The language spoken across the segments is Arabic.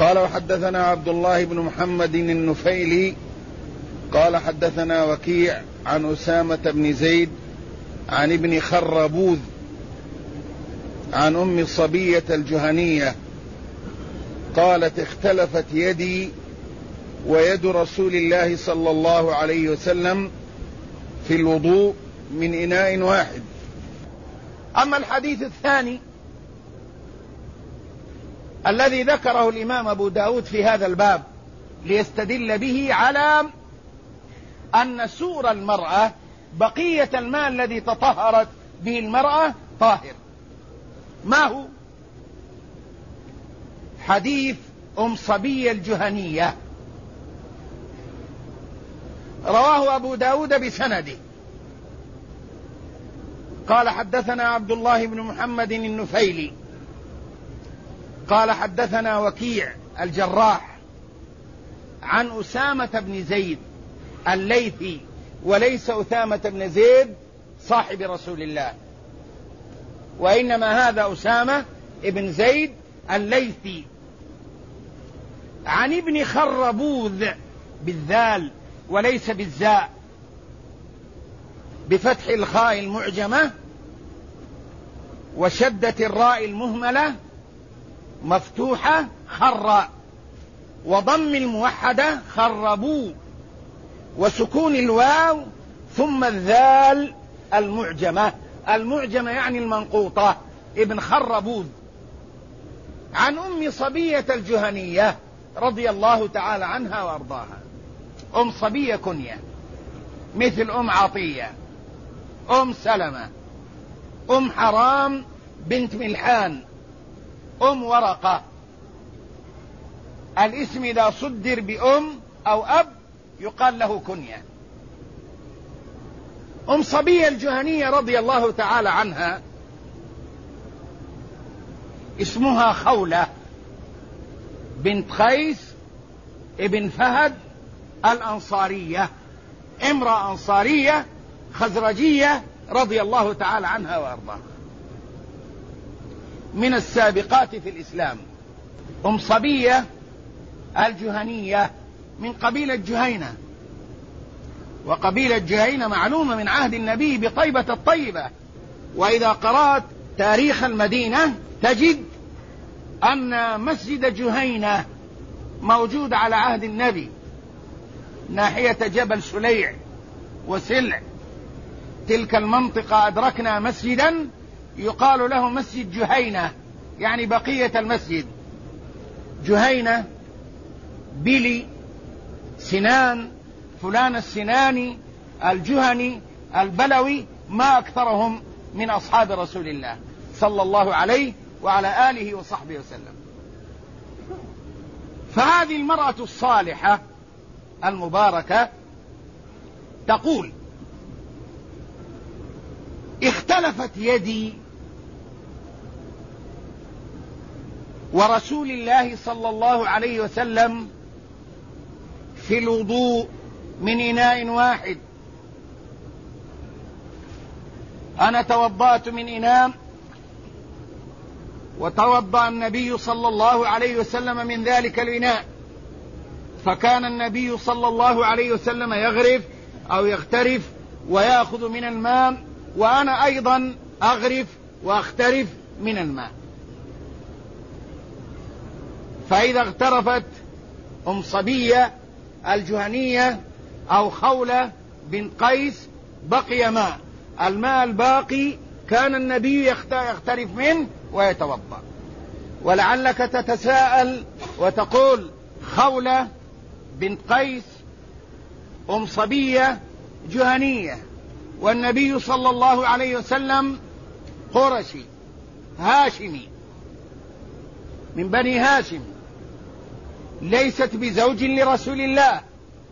قال وحدثنا عبد الله بن محمد النفيلي قال حدثنا وكيع عن أسامة بن زيد عن ابن خربوذ عن أم صبية الجهنية قالت اختلفت يدي ويد رسول الله صلى الله عليه وسلم في الوضوء من إناء واحد. أما الحديث الثاني الذي ذكره الإمام أبو داود في هذا الباب ليستدل به على أن سور المرأة بقية الماء الذي تطهرت به المرأة طاهر، ما هو؟ حديث أم صبية الجهنية رواه أبو داود بسنده. قال حدثنا عبد الله بن محمد النفيلي قال حدثنا وكيع الجراح عن أسامة بن زيد الليثي، وليس أسامة بن زيد صاحب رسول الله، وإنما هذا أسامة بن زيد الليثي، عن ابن خربوذ بالذال وليس بالزاء، بفتح الخاء المعجمة وشدة الراء المهملة مفتوحة خر، وضم الموحدة خربوا، وسكون الواو ثم الذال المعجمة يعني المنقوطة، ابن خربوذ، عن أم صبية الجهنية رضي الله تعالى عنها وأرضاها. أم صبية كنية مثل أم عطية، أم سلمة، أم حرام بنت ملحان، أم ورقة. الاسم إذا صدر بأم أو أب يقال له كنية. أم صبية الجهنية رضي الله تعالى عنها اسمها خولة بنت قيس ابن فهد الأنصارية، امرأة أنصارية خزرجية رضي الله تعالى عنها وأرضاها، من السابقات في الإسلام. أم صبية الجهنية من قبيلة جهينة، وقبيلة جهينة معلومة من عهد النبي بطيبة الطيبة، وإذا قرأت تاريخ المدينة تجد أن مسجد جهينة موجود على عهد النبي ناحية جبل سليع وسلع، تلك المنطقة أدركنا مسجدا يقال له مسجد جهينة، يعني بقية المسجد. جهينة، بلي، سنان، فلان السناني، الجهني، البلوي، ما أكثرهم من أصحاب رسول الله صلى الله عليه وعلى آله وصحبه وسلم. فهذه المرأة الصالحة المباركة تقول اختلفت يدي ورسول الله صلى الله عليه وسلم في الوضوء من إناء واحد. أنا توضأت من إناء وتوضأ النبي صلى الله عليه وسلم من ذلك الإناء، فكان النبي صلى الله عليه وسلم يغرف أو يغترف ويأخذ من الماء، وأنا أيضا أغرف وأخترف من الماء. فإذا اغترفت أم صبية الجهنية أو خولة بنت قيس بقي ماء، الماء الباقي كان النبي يغترف منه ويتوضأ. ولعلك تتساءل وتقول خولة بنت قيس أم صبية جهنية، والنبي صلى الله عليه وسلم قرشي هاشمي من بني هاشم، ليست بزوج لرسول الله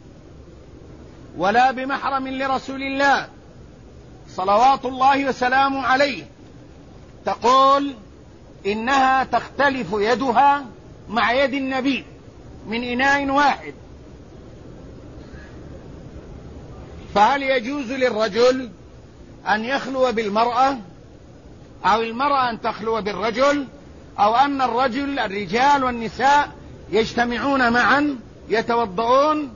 ولا بمحرم لرسول الله صلوات الله وسلامه عليه. تقول إنها تختلف يدها مع يد النبي من إناء واحد، فهل يجوز للرجل أن يخلو بالمرأة أو المرأة أن تخلو بالرجل، أو أن الرجال والنساء يجتمعون معا يتوضؤون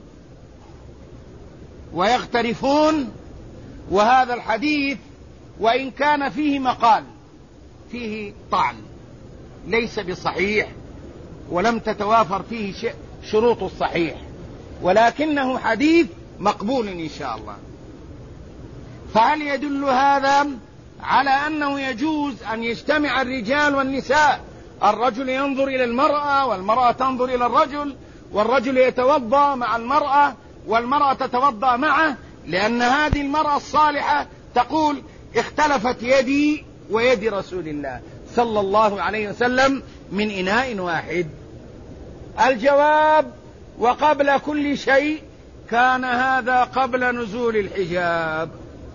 ويغترفون. وهذا الحديث وإن كان فيه مقال، فيه طعن، ليس بصحيح ولم تتوافر فيه شروط الصحيح، ولكنه حديث مقبول إن شاء الله. فهل يدل هذا على أنه يجوز أن يجتمع الرجال والنساء، الرجل ينظر إلى المرأة والمرأة تنظر إلى الرجل، والرجل يتوضأ مع المرأة والمرأة تتوضأ معه؟ لأن هذه المرأة الصالحة تقول اختلفت يدي ويد رسول الله صلى الله عليه وسلم من إناء واحد. الجواب: وقبل كل شيء كان هذا قبل نزول الحجاب.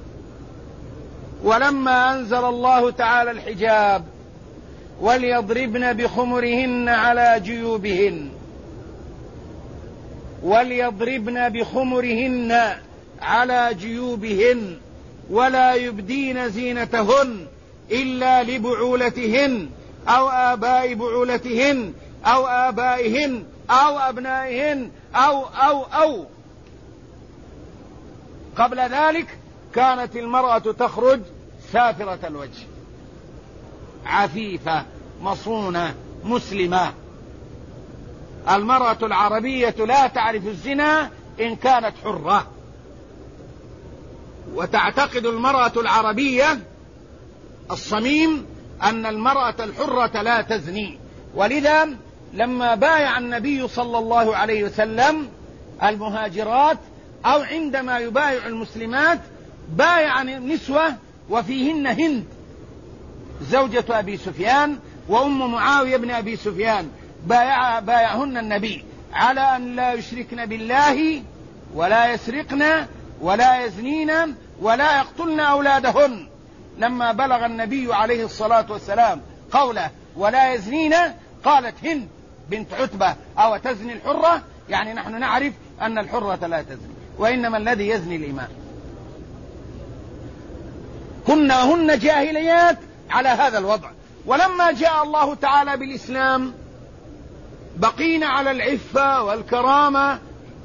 ولما أنزل الله تعالى الحجاب وليضربن بخمرهن على جيوبهن، وليضربن بخمرهن على جيوبهن ولا يبدين زينتهن إلا لبعولتهن أو آباء بعولتهن أو آبائهن أو أبنائهن أو قبل ذلك كانت المرأة تخرج سافرة الوجه، عفيفة مصونة مسلمة. المرأة العربية لا تعرف الزنا إن كانت حرة، وتعتقد المرأة العربية الصميم أن المرأة الحرة لا تزني. ولذا لما بايع النبي صلى الله عليه وسلم المهاجرات، أو عندما يبايع المسلمات، بايع نسوة وفيهن هند زوجة أبي سفيان وأم معاوية بن أبي سفيان، بايعهن النبي على أن لا يشركن بالله ولا يسرقن ولا يزنين ولا يقتلن أولادهن. لما بلغ النبي عليه الصلاة والسلام قوله ولا يزنين، قالت هند بنت عتبة: أو تزني الحرة؟ يعني نحن نعرف أن الحرة لا تزني، وإنما الذي يزني الإماء. كنهن جاهليات على هذا الوضع. ولما جاء الله تعالى بالإسلام بقين على العفة والكرامة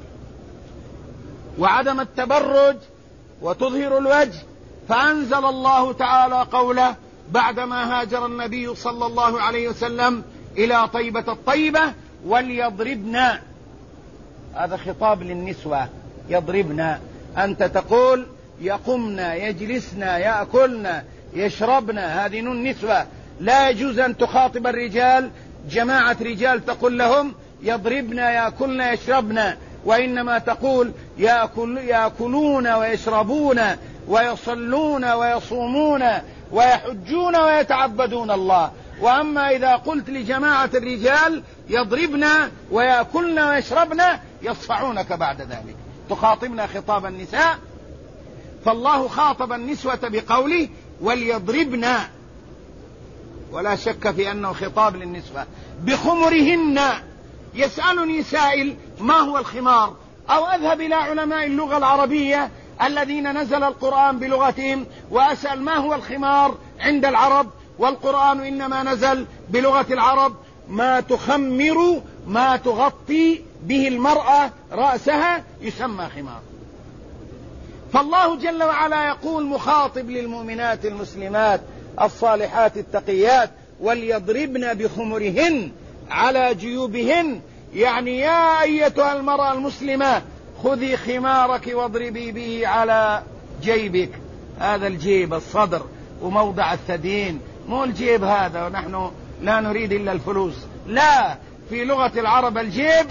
وعدم التبرج وتظهر الوجه، فأنزل الله تعالى قوله بعدما هاجر النبي صلى الله عليه وسلم إلى طيبة الطيبة: وليضربن. هذا خطاب للنسوة، يضربن. أنت تقول يقمن يجلسن يأكلن يشربن، هذه النسوة. لا يجوز أن تخاطب الرجال جماعة رجال تقول لهم يضربن يأكلن يشربن، وإنما تقول يأكلون ويشربون ويصلون ويصومون ويحجون ويتعبدون الله. وأما إذا قلت لجماعة الرجال يضربن ويأكلن ويشربن يصفعونك بعد ذلك، تخاطبنا خطاب النساء. فالله خاطب النسوة بقوله وليضربن، ولا شك في أنه خطاب للنسوة بخمرهن. يسألني سائل: ما هو الخمار؟ أو أذهب إلى علماء اللغة العربية الذين نزل القرآن بلغتهم وأسأل ما هو الخمار عند العرب، والقرآن إنما نزل بلغة العرب. ما تخمر، ما تغطي به المرأة رأسها يسمى خمار. فالله جل وعلا يقول مخاطب للمؤمنات المسلمات الصالحات التقيات: وليضربن بخمرهن على جيوبهن، يعني يا أيتها المرأة المسلمة خذي خمارك واضربي به على جيبك. هذا الجيب الصدر وموضع الثديين، مو الجيب هذا ونحن لا نريد إلا الفلوس، لا، في لغة العرب الجيب.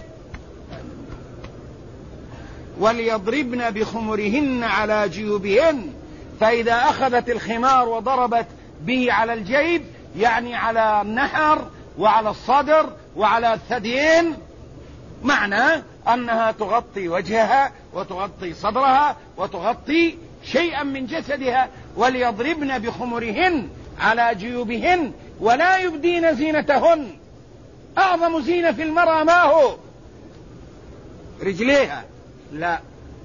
وليضربن بخمرهن على جيوبهن، فإذا أخذت الخمار وضربت به على الجيب يعني على النحر وعلى الصدر وعلى الثديين، معنى أنها تغطي وجهها وتغطي صدرها وتغطي شيئا من جسدها. وليضربن بخمرهن على جيوبهن ولا يبدين زينتهن. أعظم زينة في المرأة ما هو؟ رجليها؟ لا.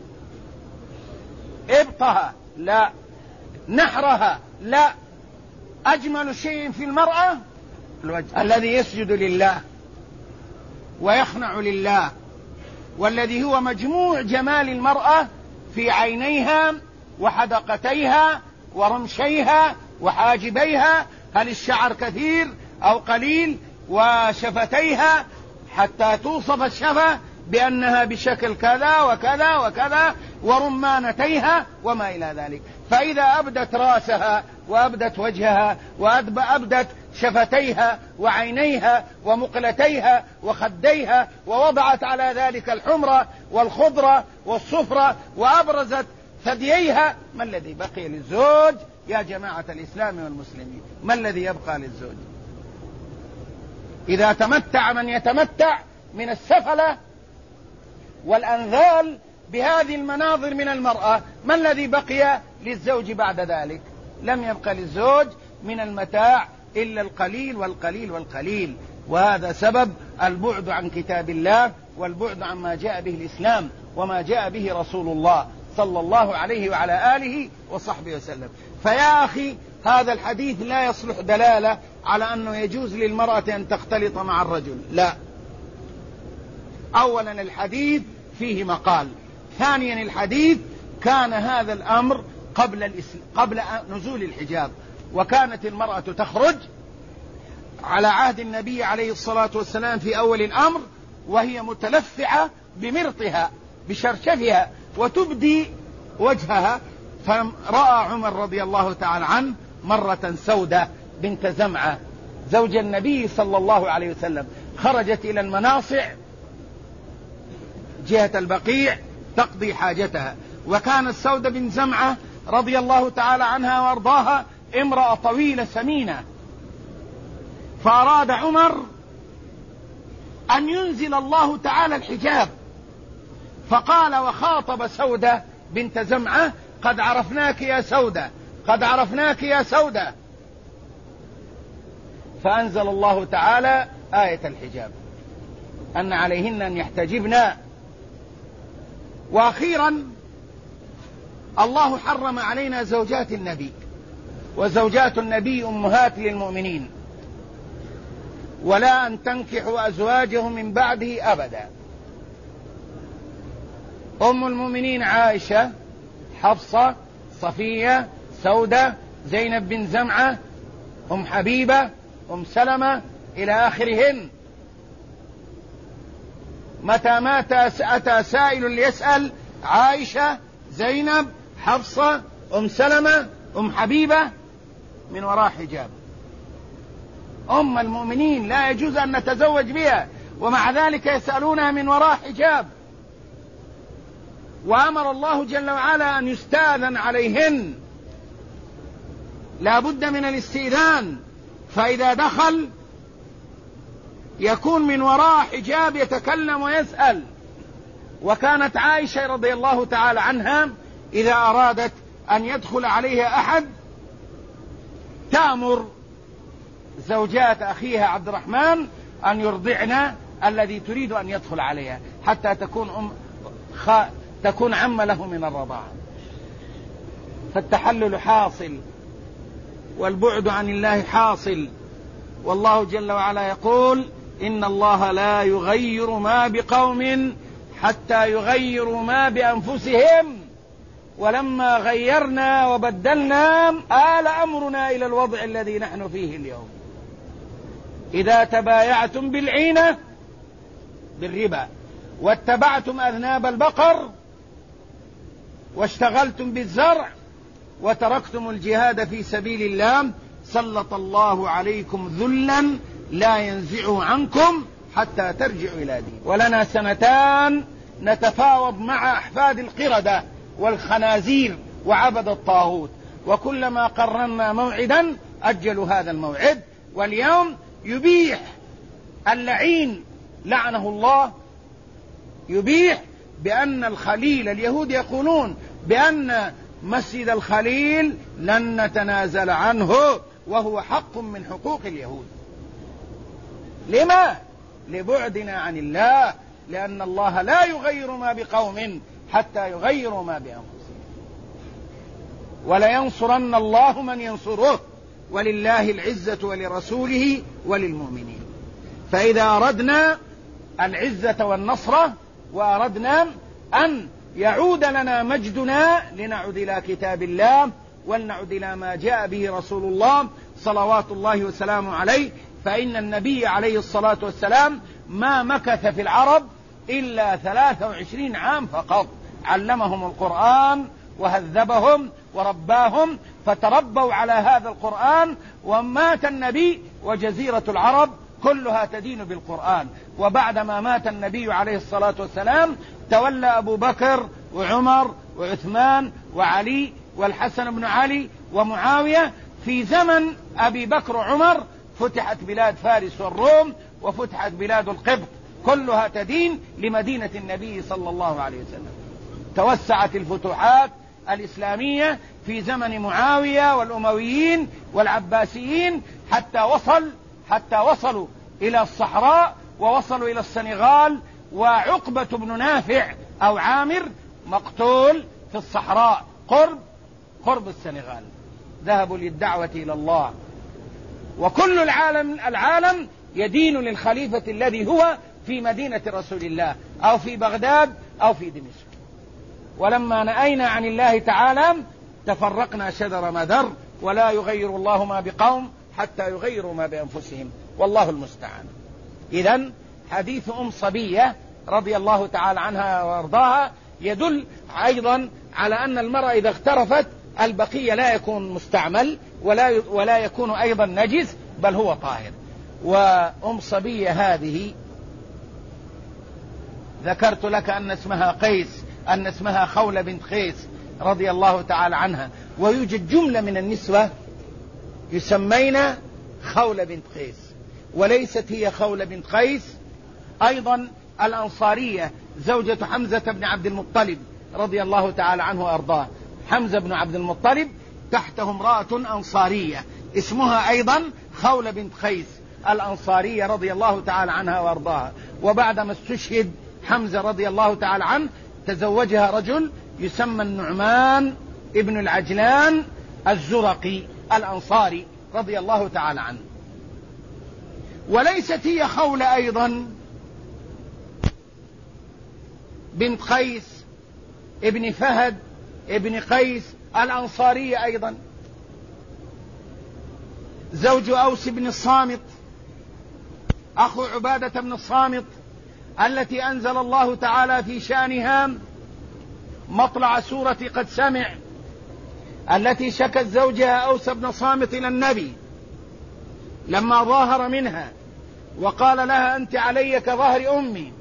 إبطها؟ لا. نحرها؟ لا. أجمل شيء في المرأة الوجه الذي يسجد لله. ويخنع لله، والذي هو مجموع جمال المرأة في عينيها وحدقتيها ورمشيها وحاجبيها، هل الشعر كثير أو قليل، وشفتيها حتى توصف الشفة بأنها بشكل كذا وكذا وكذا، ورمانتيها وما إلى ذلك. فإذا أبدت رأسها وأبدت وجهها وأبدت شفتيها وعينيها ومقلتيها وخديها، ووضعت على ذلك الحمرة والخضرة والصفرة، وأبرزت ثدييها، ما الذي بقي للزوج يا جماعة الإسلام والمسلمين؟ ما الذي يبقى للزوج؟ إذا تمتع من يتمتع من السفلة والأنذال بهذه المناظر من المرأة، ما الذي بقي للزوج بعد ذلك؟ لم يبقى للزوج من المتاع إلا القليل والقليل والقليل. وهذا سبب البعد عن كتاب الله والبعد عما جاء به الإسلام وما جاء به رسول الله صلى الله عليه وعلى آله وصحبه وسلم. فيا أخي، هذا الحديث لا يصلح دلالة على أنه يجوز للمرأة أن تختلط مع الرجل، لا. أولا الحديث فيه مقال، ثانيا الحديث كان هذا الأمر قبل نزول الحجاب، وكانت المرأة تخرج على عهد النبي عليه الصلاة والسلام في أول الأمر وهي متلفعة بمرطها بشرشفها وتبدي وجهها. فرأى عمر رضي الله تعالى عنه مرة سودة بنت زمعة زوج النبي صلى الله عليه وسلم، خرجت إلى المناصع جهة البقيع تقضي حاجتها، وكانت سودة بن زمعة رضي الله تعالى عنها وارضاها امرأة طويلة سمينة. فأراد عمر أن ينزل الله تعالى الحجاب، فقال وخاطب سودة بنت زمعة: قد عرفناك يا سودة، قد عرفناك يا سودة. فأنزل الله تعالى آية الحجاب أن عليهن أن يحتجبن. وأخيرا الله حرم علينا زوجات النبي، وزوجات النبي أمهات للمؤمنين، ولا أن تنكحوا أزواجه من بعده أبدا. أم المؤمنين عائشة، حفصة، صفية، سودة، زينب بن زمعة، أم حبيبة، أم سلمة، إلى آخرهن. متى مات أتى سائل ليسأل: عائشة، زينب، حفصة، أم سلمة، أم حبيبة، من وراء حجاب. أم المؤمنين لا يجوز أن نتزوج بها، ومع ذلك يسألونها من وراء حجاب. وأمر الله جل وعلا أن يستأذن عليهن، لا بد من الاستئذان، فإذا دخل يكون من وراء حجاب يتكلم ويسأل. وكانت عائشة رضي الله تعالى عنها إذا أرادت أن يدخل عليها أحد تأمر زوجات أخيها عبد الرحمن أن يرضعن الذي تريد أن يدخل عليها، حتى تكون عم له من الرضاعة. فالتحلل حاصل والبعد عن الله حاصل. والله جل وعلا يقول: إن الله لا يغير ما بقوم حتى يغيروا ما بأنفسهم، ولما غيرنا وبدلنا آل أمرنا إلى الوضع الذي نحن فيه اليوم. إذا تبايعتم بالعينة بالربا واتبعتم أذناب البقر واشتغلتم بالزرع وتركتم الجهاد في سبيل الله سلط الله عليكم ذلا لا ينزعه عنكم حتى ترجعوا إلى دين. ولنا سنتان نتفاوض مع أحفاد القردة والخنازير وعبد الطاغوت، وكلما قررنا موعدا أجلوا هذا الموعد. واليوم يبيح اللعين لعنه الله، يبيح بأن الخليل، اليهود يقولون بأن مسجد الخليل لن نتنازل عنه، وهو حق من حقوق اليهود. لما؟ لبعدنا عن الله، لأن الله لا يغير ما بقوم حتى يغيروا ما بأنفسهم. ولينصرن الله من ينصره، ولله العزة ولرسوله وللمؤمنين. فإذا أردنا العزة والنصرة، وأردنا أن يعود لنا مجدنا لنعد إلى كتاب الله ولنعد إلى ما جاء به رسول الله صلوات الله وسلامه عليه. فإن النبي عليه الصلاة والسلام ما مكث في العرب إلا 23 عام فقط، علمهم القرآن وهذبهم ورباهم، فتربوا على هذا القرآن، ومات النبي وجزيرة العرب كلها تدين بالقرآن. وبعدما مات النبي عليه الصلاة والسلام تولى أبو بكر وعمر وعثمان وعلي والحسن بن علي ومعاوية. في زمن أبي بكر وعمر فتحت بلاد فارس والروم، وفتحت بلاد القبط، كلها تدين لمدينة النبي صلى الله عليه وسلم. توسعت الفتوحات الإسلامية في زمن معاوية والأمويين والعباسيين حتى وصلوا إلى الصحراء، ووصلوا إلى السنغال، وعقبة بن نافع أو عامر مقتول في الصحراء قرب السنغال، ذهبوا للدعوة إلى الله. وكل العالم يدين للخليفة الذي هو في مدينة رسول الله أو في بغداد أو في دمشق. ولما نأينا عن الله تعالى تفرقنا شذر مذر، ولا يغير الله ما بقوم حتى يغيروا ما بأنفسهم، والله المستعان. إذن حديث صبية رضي الله تعالى عنها وارضاها يدل أيضا على أن المرأة إذا اغترفت البقية لا يكون مستعمل ولا يكون أيضا نجس، بل هو طاهر. صبية هذه ذكرت لك أن اسمها خولة بنت قيس رضي الله تعالى عنها، ويوجد جملة من النسوة يسمين خولة بنت قيس، وليست هي خولة بنت قيس. أيضا الأنصارية زوجة حمزة بن عبد المطلب رضي الله تعالى عنه وأرضاه، حمزة بن عبد المطلب تحته امرأة أنصارية اسمها أيضا خولة بنت قيس الأنصارية رضي الله تعالى عنها وأرضاها. وبعدما استشهد حمزة رضي الله تعالى عنه تزوجها رجل يسمى النعمان ابن العجلان الزرقي الأنصاري رضي الله تعالى عنه. وليست هي خولة أيضا بنت قيس ابن فهد ابن قيس الأنصارية أيضا زوج أوس بن الصامت أخو عبادة بن الصامت، التي أنزل الله تعالى في شأنها مطلع سورة قد سمع، التي شكت زوجها أوس بن صامت إلى النبي لما ظاهر منها وقال لها أنت علي كظهر أمي.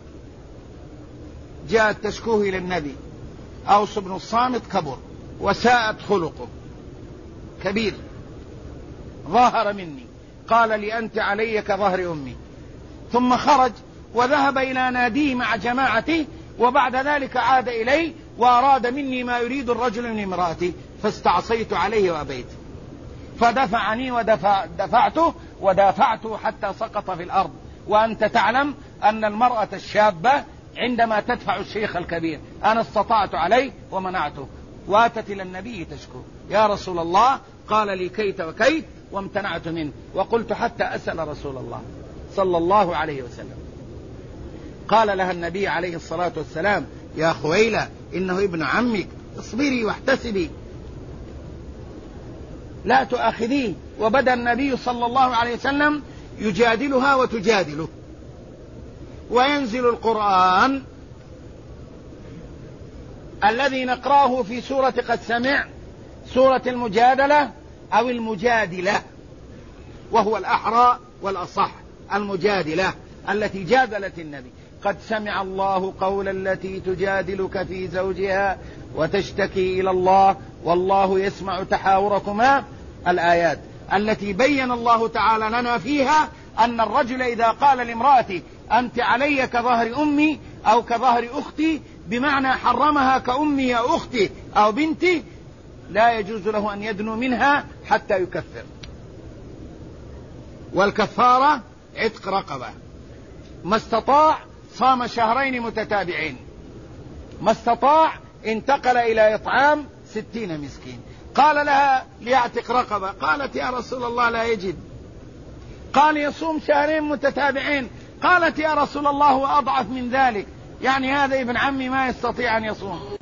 جاءت تشكوه إلى النبي، أوس بن الصامت كبر وساءت خلقه كبير، ظاهر مني، قال لي أنت علي كظهر أمي. ثم خرج وذهب إلى ناديه مع جماعته، وبعد ذلك عاد إلي وأراد مني ما يريد الرجل من امرأته، فاستعصيت عليه وأبيت، فدفعني ودافعته حتى سقط في الأرض. وأنت تعلم أن المرأة الشابة عندما تدفع الشيخ الكبير، أنا استطعت عليه ومنعته، واتت إلى النبي تشكو يا رسول الله، قال لي كيت وكيت وامتنعت منه، وقلت حتى أسأل رسول الله صلى الله عليه وسلم. قال لها النبي عليه الصلاة والسلام يا خويلة إنه ابن عمك، اصبري واحتسبي لا تؤاخذيه. وبدأ النبي صلى الله عليه وسلم يجادلها وتجادله، وينزل القرآن الذي نقرأه في سورة قد سمع، سورة المجادلة أو المجادلة، وهو الأحرى والأصح، المجادلة التي جادلت النبي. قد سمع الله قول التي تجادلك في زوجها وتشتكي إلى الله والله يسمع تحاوركما، الآيات التي بين الله تعالى لنا فيها أن الرجل إذا قال لامرأته أنت علي كظهر أمي أو كظهر أختي، بمعنى حرمها كأمي أو أختي أو بنتي، لا يجوز له أن يدنو منها حتى يكفر. والكفارة عتق رقبة، ما استطاع صام شهرين متتابعين، ما استطاع انتقل إلى إطعام 60 مسكين. قال لها ليعتق رقبة، قالت يا رسول الله لا يجد. قال يصوم شهرين متتابعين، قالت: يا رسول الله، وأضعف من ذلك، يعني هذا ابن عمي ما يستطيع أن يصوم.